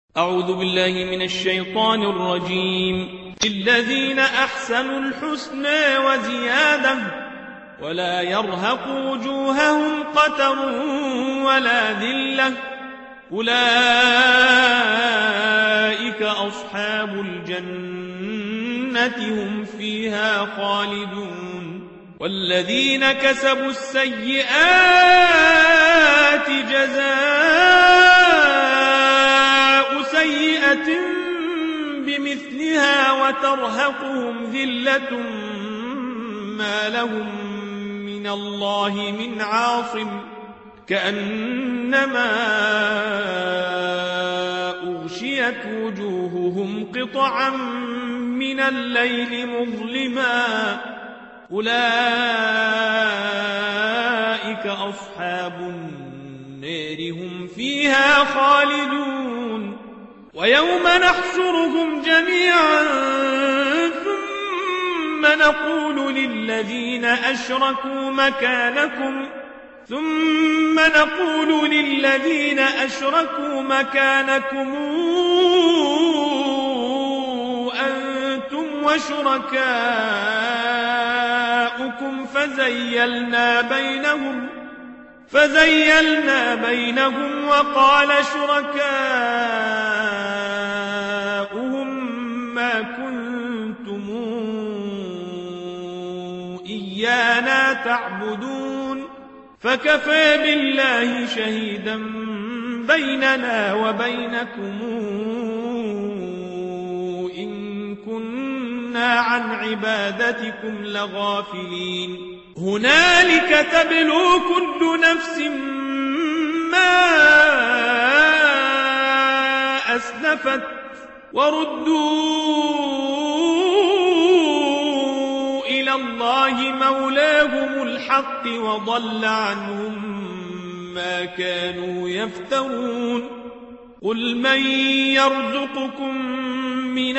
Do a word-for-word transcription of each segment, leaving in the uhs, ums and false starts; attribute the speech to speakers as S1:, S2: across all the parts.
S1: أعوذ بالله من الشيطان الرجيم. للذين أحسنوا الحسنى وزيادة ولا يرهق وجوههم قتر ولا ذلة أولئك أصحاب الجنة هم فيها خالدون. والذين كسبوا السيئات جزاء سيئة بمثلها وترهقهم ذلة ما لهم من الله من عاصم كأنما أغشيت وجوههم قطعا من الليل مظلما أولئك أصحاب النار هم فيها خالدون. ويوم نحشرهم جميعا ثم نقول للذين أشركوا مكانكم ثم نقول للذين أشركوا مكانكم أنتم وشركاؤكم فزيلنا بينهم فزيلنا بينهم وقال شركاؤهم ما كنتم إيانا تعبدون فكفى بالله شهيدا بيننا وبينكم إن كنا عن عبادتكم لغافلين. هنالك تبلو كل نفس ما أسلفت وردوا إلى الله مولاهم الحق وضل عنهم ما كانوا يفترون. قل من يرزقكم من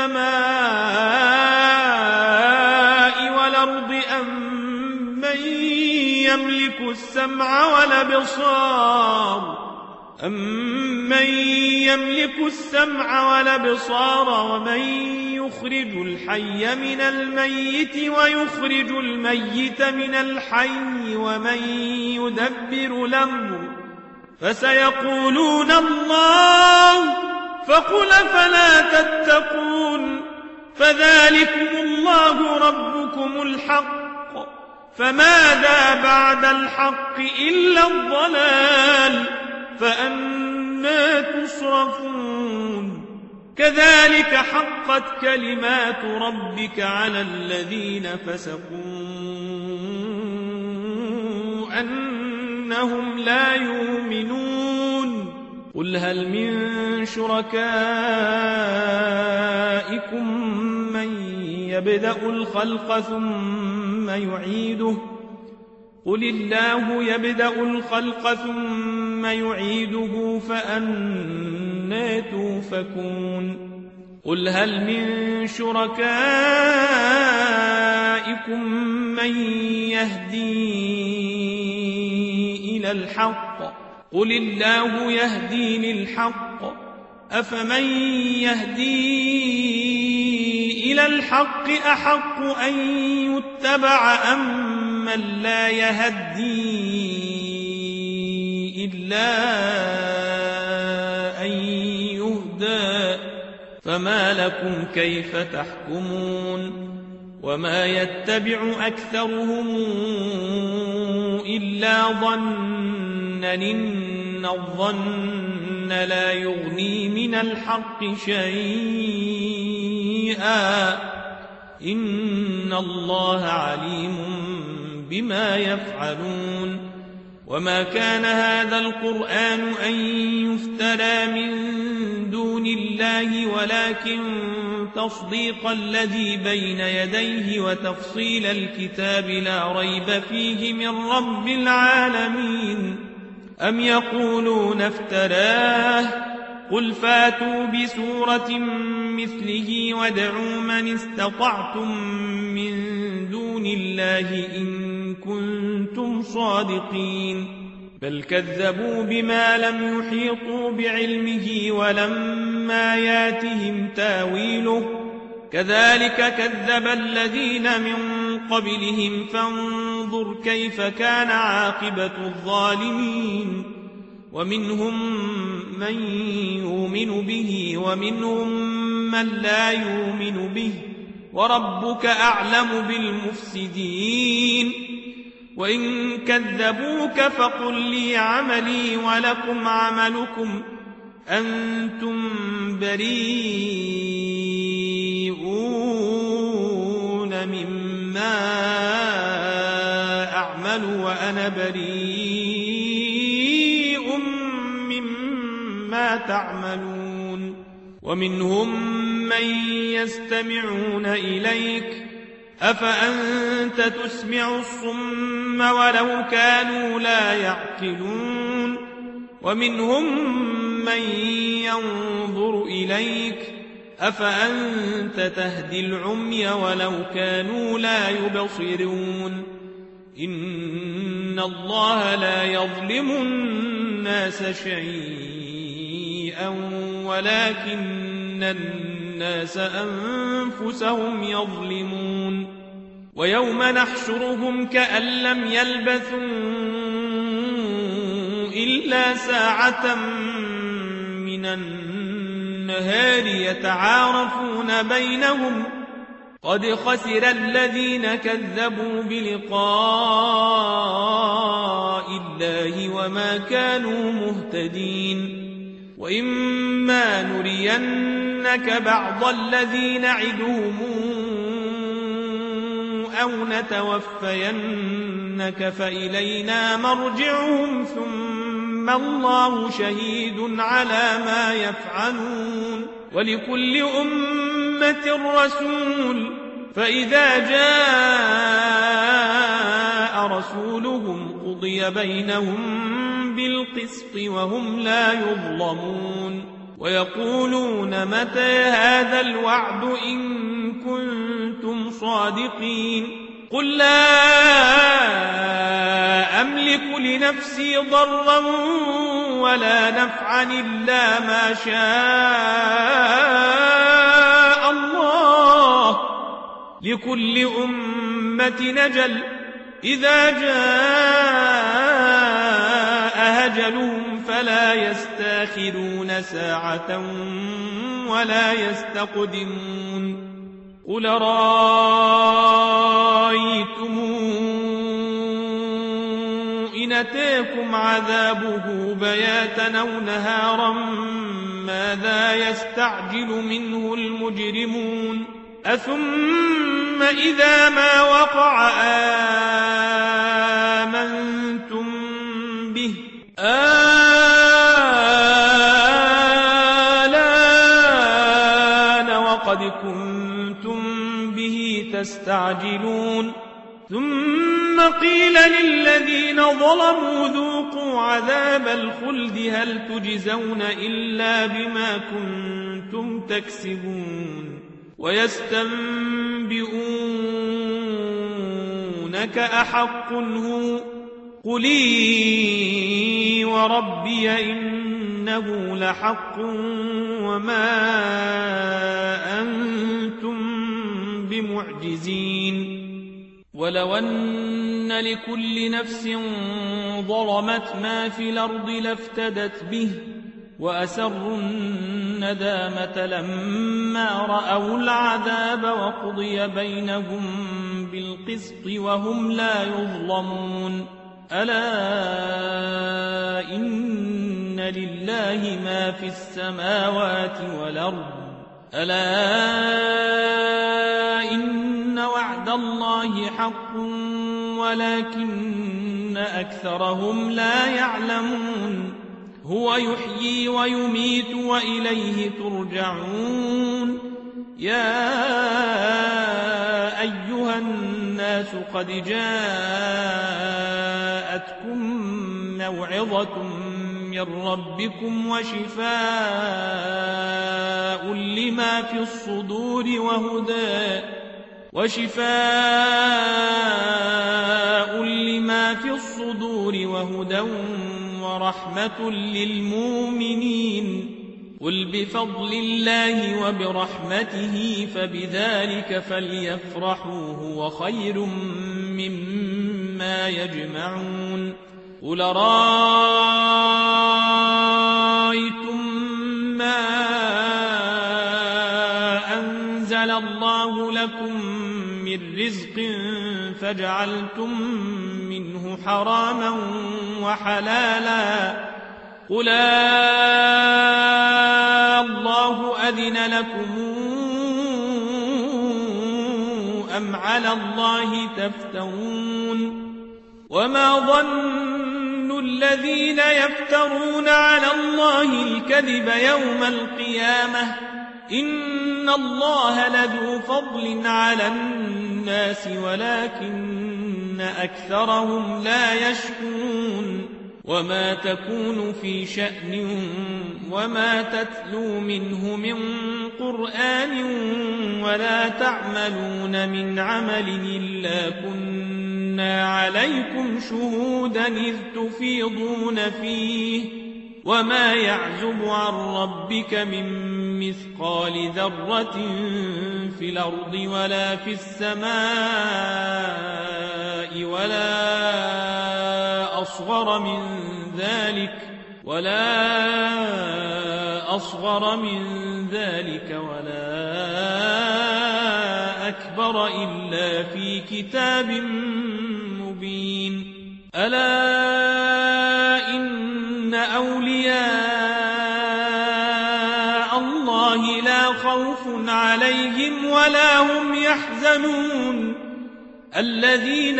S1: السماء والأرض أم من يملك السمع والأبصار أمن يملك السمع والأبصار ومن يخرج الحي من الميت ويخرج الميت من الحي ومن يدبر الأمر فسيقولون الله فقل فلا تتقون فذلكم الله ربكم الحق فماذا بعد الحق إلا الضلال فأنى تصرفون. كذلك حقت كلمات ربك على الذين فسقوا أنهم لا يؤمنون. قل هل من شركائكم من يبدأ الخلق ثم يعيده قل الله يبدأ الخلق ثم يعيده فأنى توفكون. قل هل من شركائكم من يهدي إلى الحق قل الله يهدي للحق أفمن يهدي إلى الحق أحق أن يتبع أم من لا يهدي إلا أن يهدى فما لكم كيف تحكمون. وما يتبع أكثرهم إلا ظنا إن الظن لا يغني من الحق شيئا إن الله عليم بما يفعلون. وما كان هذا القرآن أن يفترى من دون الله ولكن تصديق الذي بين يديه وتفصيل الكتاب لا ريب فيه من رب العالمين. أم يقولون افتراه قل فاتوا بسورة مثله وادعوا من استطعتم من دون الله إن كنتم صادقين. بل كذبوا بما لم يحيطوا بعلمه ولما ياتهم تاويله كذلك كذب الذين من قبلهم فانظر كيف كان عاقبة الظالمين ومنهم من يؤمن به ومنهم من لا يؤمن به وربك أعلم بالمفسدين وإن كذبوك فقل لي عملي ولكم عملكم أنتم بريئون مما أعمل وأنا بريء مما تعملون ومنهم من يستمعون إليك أفأنت تسمع الصم ولو كانوا لا يعقلون ومنهم من ينظر إليك أفأنت تهدي العمي ولو كانوا لا يبصرون إن الله لا يظلم الناس شيئا ولكن الناس أنفسهم يظلمون ويوم نحشرهم كأن لم يلبثوا إلا ساعة من النهار يتعارفون بينهم قد خسر الذين كذبوا بلقاء الله وما كانوا مهتدين وإما نرينك بعض الذي نعدهم أو نتوفينك فإلينا مرجعهم ثم الله شهيد على ما يفعلون ولكل أمة رسول فإذا جاء رسولهم قضي بينهم بالقسط وهم لا يظلمون ويقولون متى هذا الوعد إن كنتم صادقين قل لا أملك لنفسي ضرا ولا نفعا إلا ما شاء الله لكل أمة نجل إذا جاء أجلهم فلا يستاخرون ساعة ولا يستقدمون قل رأيتم إن أتاكم عذابه بياتا أو نهارا ماذا يستعجل منه المجرمون أثم إذا ما وقع آمنتم به آلان وقد كنتم به تستعجلون ثم قيل للذين ظلموا ذوقوا عذاب الخلد هل تجزون إلا بما كنتم تكسبون ويستنبئونك أحق هو قل إي وربي إنه لحق وما أنتم بمعجزين ولو أن لكل نفس ظلمت ما في الأرض لافتدت به وأسروا الندامة لما رأوا العذاب وقضي بينهم بالقسط وهم لا يظلمون ألا إن لله ما في السماوات والأرض ألا إن وعد الله حق ولكن أكثرهم لا يعلمون هو يحيي ويميت وإليه ترجعون يا أيها الناس قد جاءتكم موعظة من ربكم وشفاء لما في الصدور وهدى وشفاء لما في الصدور وهدى ورحمة للمؤمنين قل بفضل الله وبرحمته فبذلك فليفرحوا هو خير مما يجمعون قل رأيتم ما أنزل الله لكم من رزق فجعلتم منه حراما وحلالا قل الله أذن لكم أم على الله تفترون وما ظن الذين يفترون على الله الكذب يوم القيامة إن الله لذو فضل على الناس ولكن أكثرهم لا يشكرون وما تكون في شأن وما تتلو منه من قرآن ولا تعملون من عمل إلا كنا عليكم شهودا إذ تفيضون فيه وما يعزب عن ربك من مثقال ذرة في الأرض ولا في السماء ولا أصغر من ذلك ولا أصغر من ذلك ولا أكبر إلا في كتاب مبين ألا إن أولياء الله لا خوف عليهم ولا هم يحزنون الذين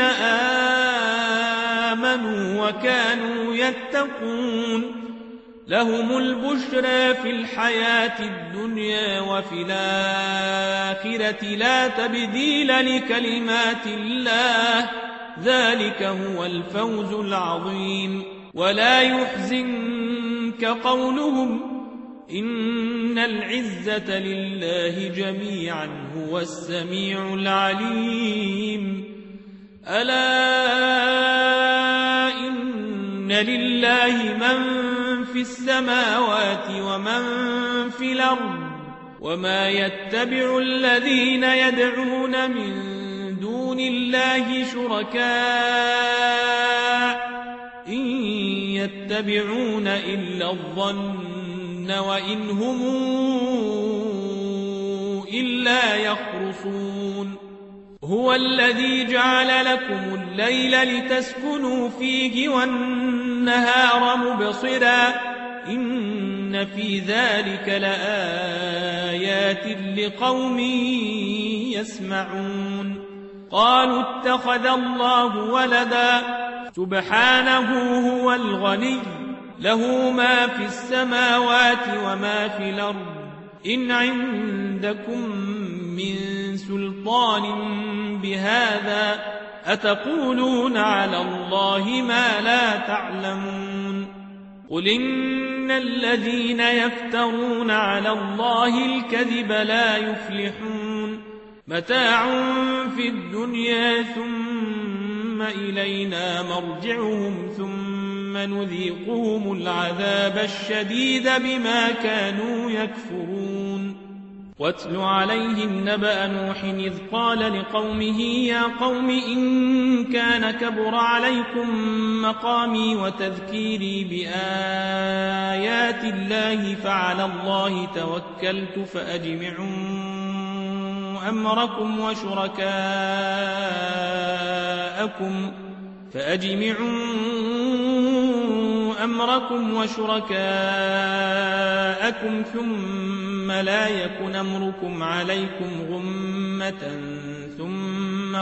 S1: آمنوا وكانوا يتقون لهم البشرى في الحياة الدنيا وفي الآخرة لا تبديل لكلمات الله ذلك هو الفوز العظيم ولا يحزنك قولهم إن العزة لله جميعا هو السميع العليم ألا إن لله من في السماوات ومن في الأرض وما يتبع الذين يدعون من دون الله شركاء إن يتبعون إلا الظن وإن هم إلا يخرصون هو الذي جعل لكم الليل لتسكنوا فيه والنهار مبصرا إن في ذلك لآيات لقوم يسمعون قالوا اتخذ الله ولدا سبحانه هو الغني له ما في السماوات وما في الأرض إن عندكم من سلطان بهذا أتقولون على الله ما لا تعلمون قل إن الذين يفترون على الله الكذب لا يفلحون متاع في الدنيا ثم إلينا مرجعهم ثم نذيقهم العذاب الشديد بما كانوا يكفرون واتل عليهم نبأ نوح إذ قال لقومه يا قوم إن كان كبر عليكم مقامي وتذكيري بآيات الله فعلى الله توكلت فأجمعوا أمركم وشركاءكم فأجمعوا أمركم وشركاءكم ثم لا يكن أمركم عليكم غمة ثم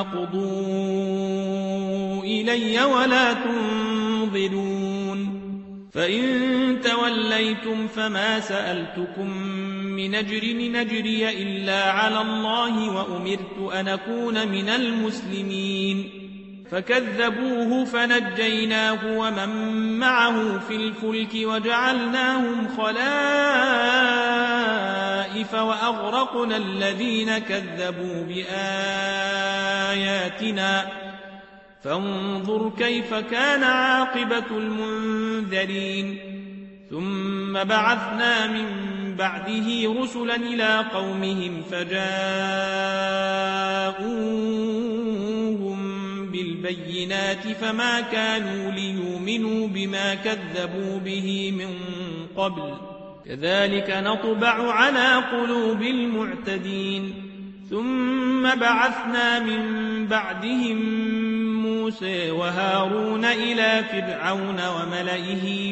S1: قضوا إلي ولا تنظرون فإن توليتم فما سألتكم من أجر نجري إلا على الله وأمرت أن أكون من المسلمين فكذبوه فنجيناه ومن معه في الفلك وجعلناهم خلائف وأغرقنا الذين كذبوا بآياتنا فانظر كيف كان عاقبة المنذرين ثم بعثنا من بعده رسلا إلى قومهم فجاءوهم بالبينات فما كانوا ليؤمنوا بما كذبوا به من قبل كذلك نطبع على قلوب المعتدين ثم بعثنا من بعدهم موسى وهارون إلى فرعون وملئه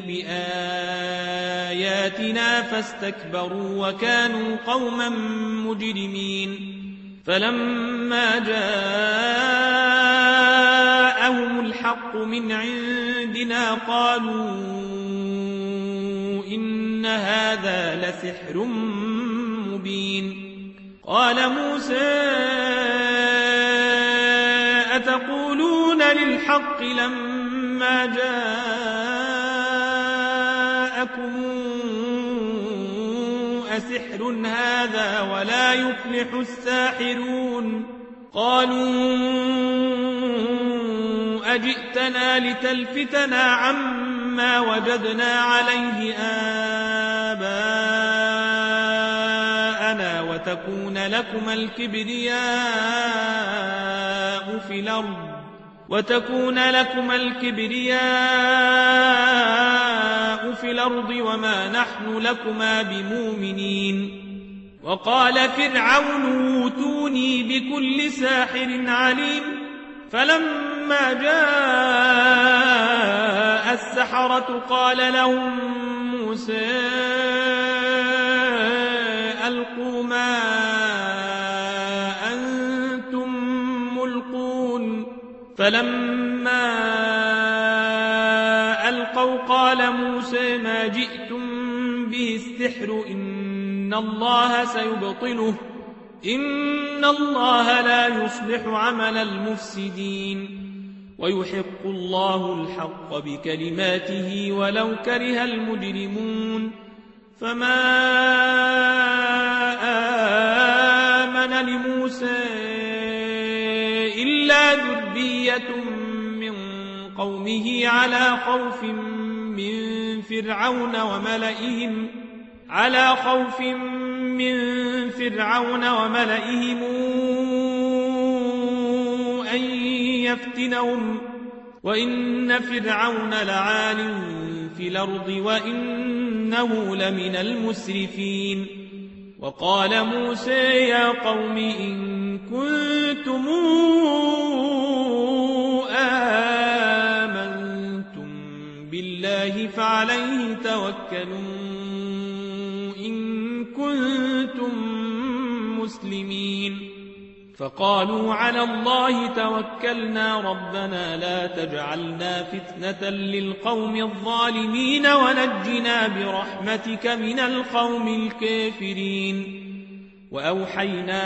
S1: بآياتنا فاستكبروا وكانوا قوما مجرمين فلما جاءهم الحق من عندنا قالوا إن هذا لسحر مبين قال موسى أتقولون للحق لما جاءكم أسحر هذا ولا يفلح الساحرون قالوا أجئتنا لتلفتنا عما وجدنا عليه آباءنا وتكون لكما الكبرياء في الأرض وتكون لكما الكبرياء في الأرض وما نحن لكما بمؤمنين وقال فرعون اوتوني بكل ساحر عليم فلما جاء السحرة قال لهم موسى ألقوا ما أنتم ملقون فلما ألقوا قال موسى ما جئتم به السحر إن الله سيبطله إن الله لا يصلح عمل المفسدين ويحق الله الحق بكلماته ولو كره المجرمون فما آمن لموسى إلا ذرية من قومه على خوف من فرعون وملئهم على خوف من فرعون وملئهم أن يفتنهم وإن فرعون لعال في الأرض وإنه لمن المسرفين وقال موسى يا قوم إن كنتم آمنتم بالله فعليه توكلوا إن كنتم مسلمين فقالوا على الله توكلنا ربنا لا تجعلنا فتنة للقوم الظالمين ونجنا برحمتك من القوم الكافرين وأوحينا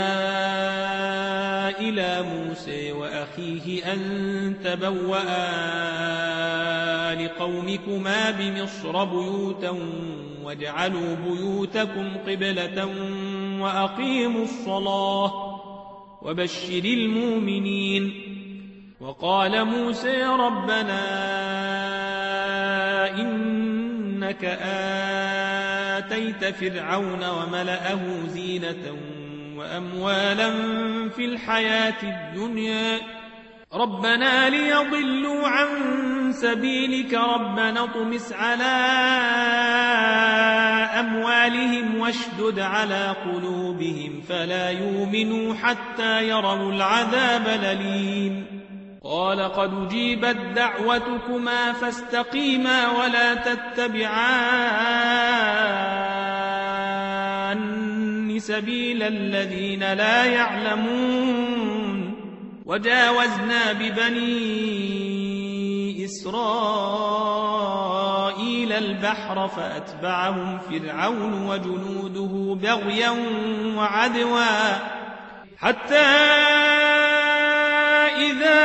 S1: إلى موسى وأخيه أن تبوأ لقومكما بمصر بيوتا واجعلوا بيوتكم قبلة وأقيموا الصلاة وبشر المؤمنين وقال موسى ربنا إنك آتيت فرعون وملأه زينة وأموالا في الحياة الدنيا ربنا ليضلوا عن سبيلك ربنا اطمس على أموالهم واشدد على قلوبهم فلا يؤمنوا حتى يروا العذاب الأليم قال قد أجيبت دعوتكما فاستقيما ولا تتبعان سبيل الذين لا يعلمون وجاوزنا ببني إسرائيل البحر فأتبعهم فرعون وجنوده بغيا وعدوا حتى إذا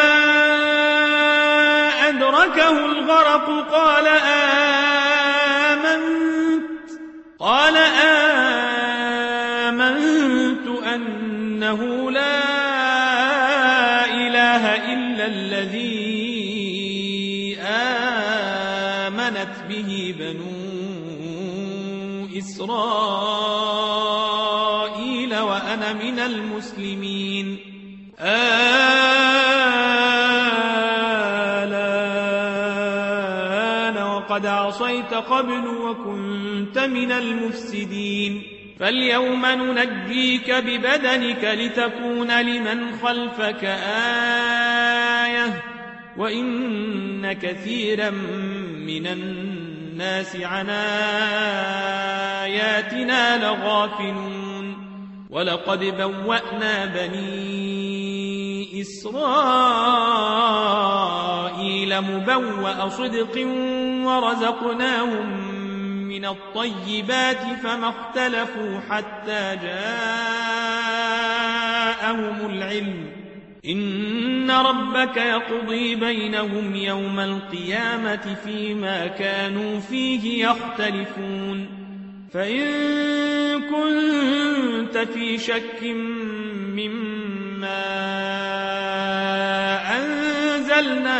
S1: أدركه الغرق قال آمنت قال آمنت أنه لا إله إلا الذي إسرائيل وأنا من المسلمين آلان وقد عصيت قبل وكنت من المفسدين فاليوم ننجيك ببدنك لتكون لمن خلفك آية وإن كثيرا من الناس عن آياتنا لغافلون ولقد بوأنا بني إسرائيل مبوأ صدق ورزقناهم من الطيبات فما اختلفوا حتى جاءهم العلم إن ربك يقضي بينهم يوم القيامة فيما كانوا فيه يختلفون فإن كنت في شك مما أنزلنا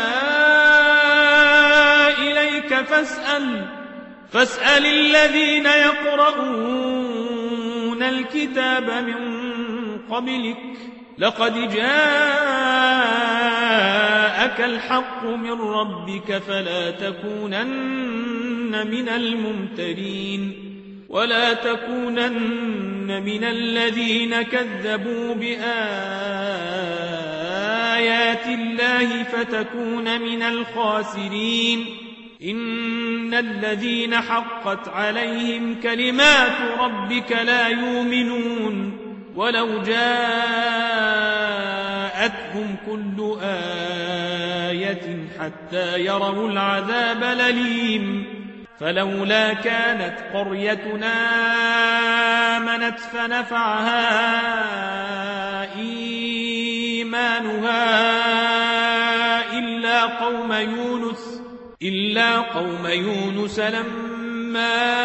S1: إليك فاسأل فاسأل الذين يقرؤون الكتاب من قبلك لقد جاءك الحق من ربك فلا تكونن من الممترين ولا تكونن من الذين كذبوا بآيات الله فتكون من الخاسرين إن الذين حقت عليهم كلمات ربك لا يؤمنون ولو جاءتهم كل آية حتى يروا العذاب الأليم فلولا كانت قريتنا آمنت فنفعها إيمانها إلا قوم يونس إلا قوم يونس لما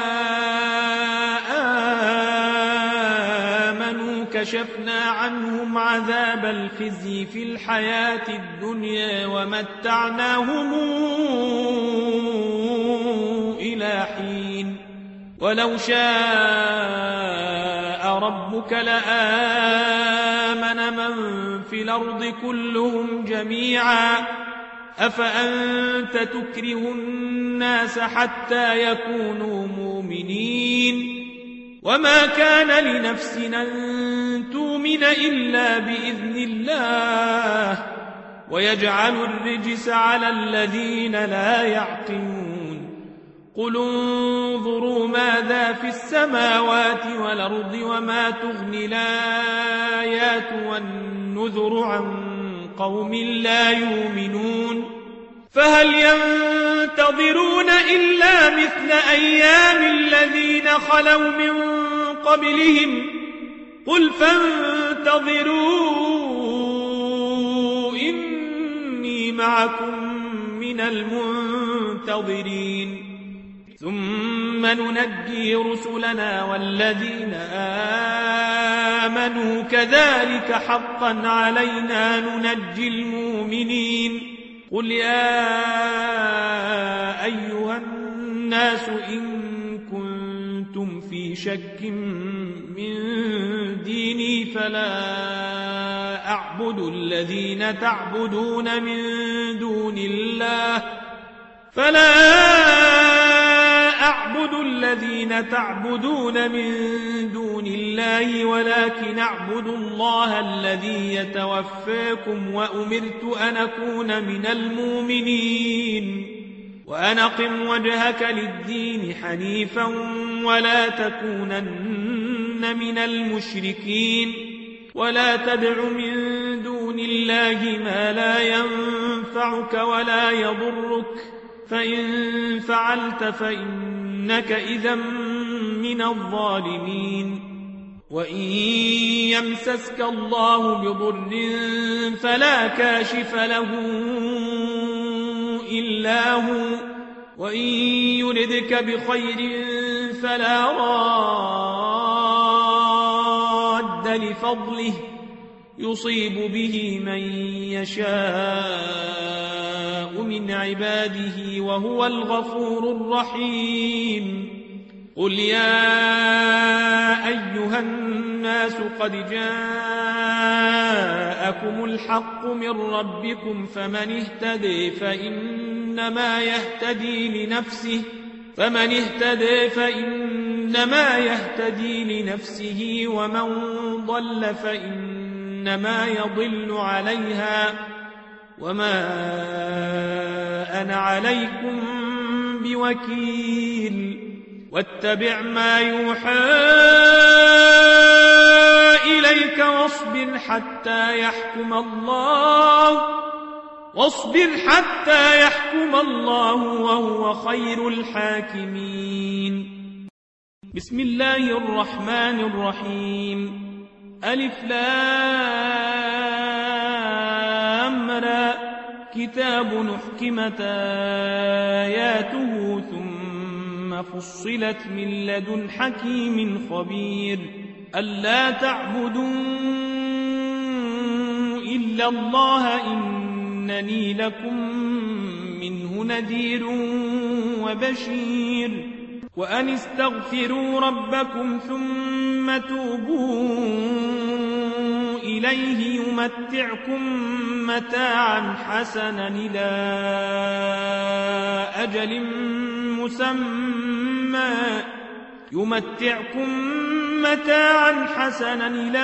S1: آمنوا كشفنا عنهم عذاب الخزي في الحياة الدنيا ومتعناهم إلى حين ولو شاء ربك لآمن من في الأرض كلهم جميعا أفأنت تكره الناس حتى يكونوا مؤمنين وما كان لنفس أن تؤمن إلا بإذن الله ويجعل الرجس على الذين لا يعقلون قل انظروا ماذا في السماوات والأرض وما تغني الآيات والنذر عن قوم لا يؤمنون فهل ينتظرون إلا مثل أيام الذين خلوا من قبلهم قل فانتظروا إني معكم من المنتظرين ثم ننجي رسلنا والذين آمنوا كذلك حقا علينا ننجي المؤمنين قل يا أيها الناس إن كنتم في شك من ديني فلا أعبد الذين تعبدون من دون الله فلا أعبد الذين تعبدون من دون الله ولكن أعبد الله الذي يتوفاكم وأمرت أن أكون من المؤمنين وأن أقم وجهك للدين حنيفا ولا تكونن من المشركين ولا تدع من دون الله ما لا ينفعك ولا يضرك فإن فعلت فإنك إذا من الظالمين وإن يمسسك الله بضر فلا كاشف له إلا هو وإن يردك بخير فلا راد لفضله يصيب به من يشاء من عباده وهو الغفور الرحيم قل يا أيها الناس قد جاءكم الحق من ربكم فمن اهتدي فإنما يهتدي لنفسه فمن اهتدي فإنما يهتدي لنفسه ومن ضل فإنما يضل عليها وما أنا عليكم بوكيل واتبع ما يوحى إليك واصبر حتى يحكم الله واصبر حتى يحكم الله وهو خير الحاكمين. بسم الله الرحمن الرحيم. ألف لام را كتاب أحكمت آياته ثم فصلت من لدن حكيم خبير ألا تعبدوا إلا الله إنني لكم منه نذير وبشير وأن استغفروا ربكم ثم توبوا إليه يمتعكم متاعا حسنا إلى أجل مسمى يمتعكم متاعا حسنا إلى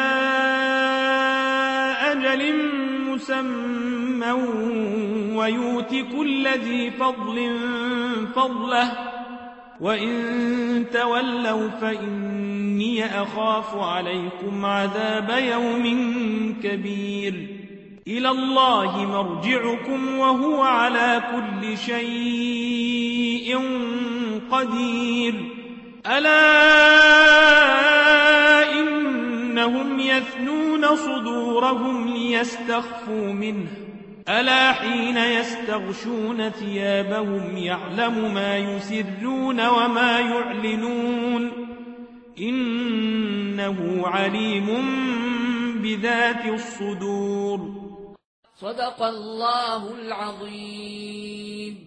S1: أجل مسمى ويؤت كل ذي فضل فضله وإن تولوا فإني أخاف عليكم عذاب يوم كبير إلى الله مرجعكم وهو على كل شيء قدير ألا إنهم يثنون صدورهم ليستخفوا منه ألا حين يستغشون ثيابهم يعلم ما يسرون وما يعلنون إنه عليم بذات الصدور.
S2: صدق الله العظيم.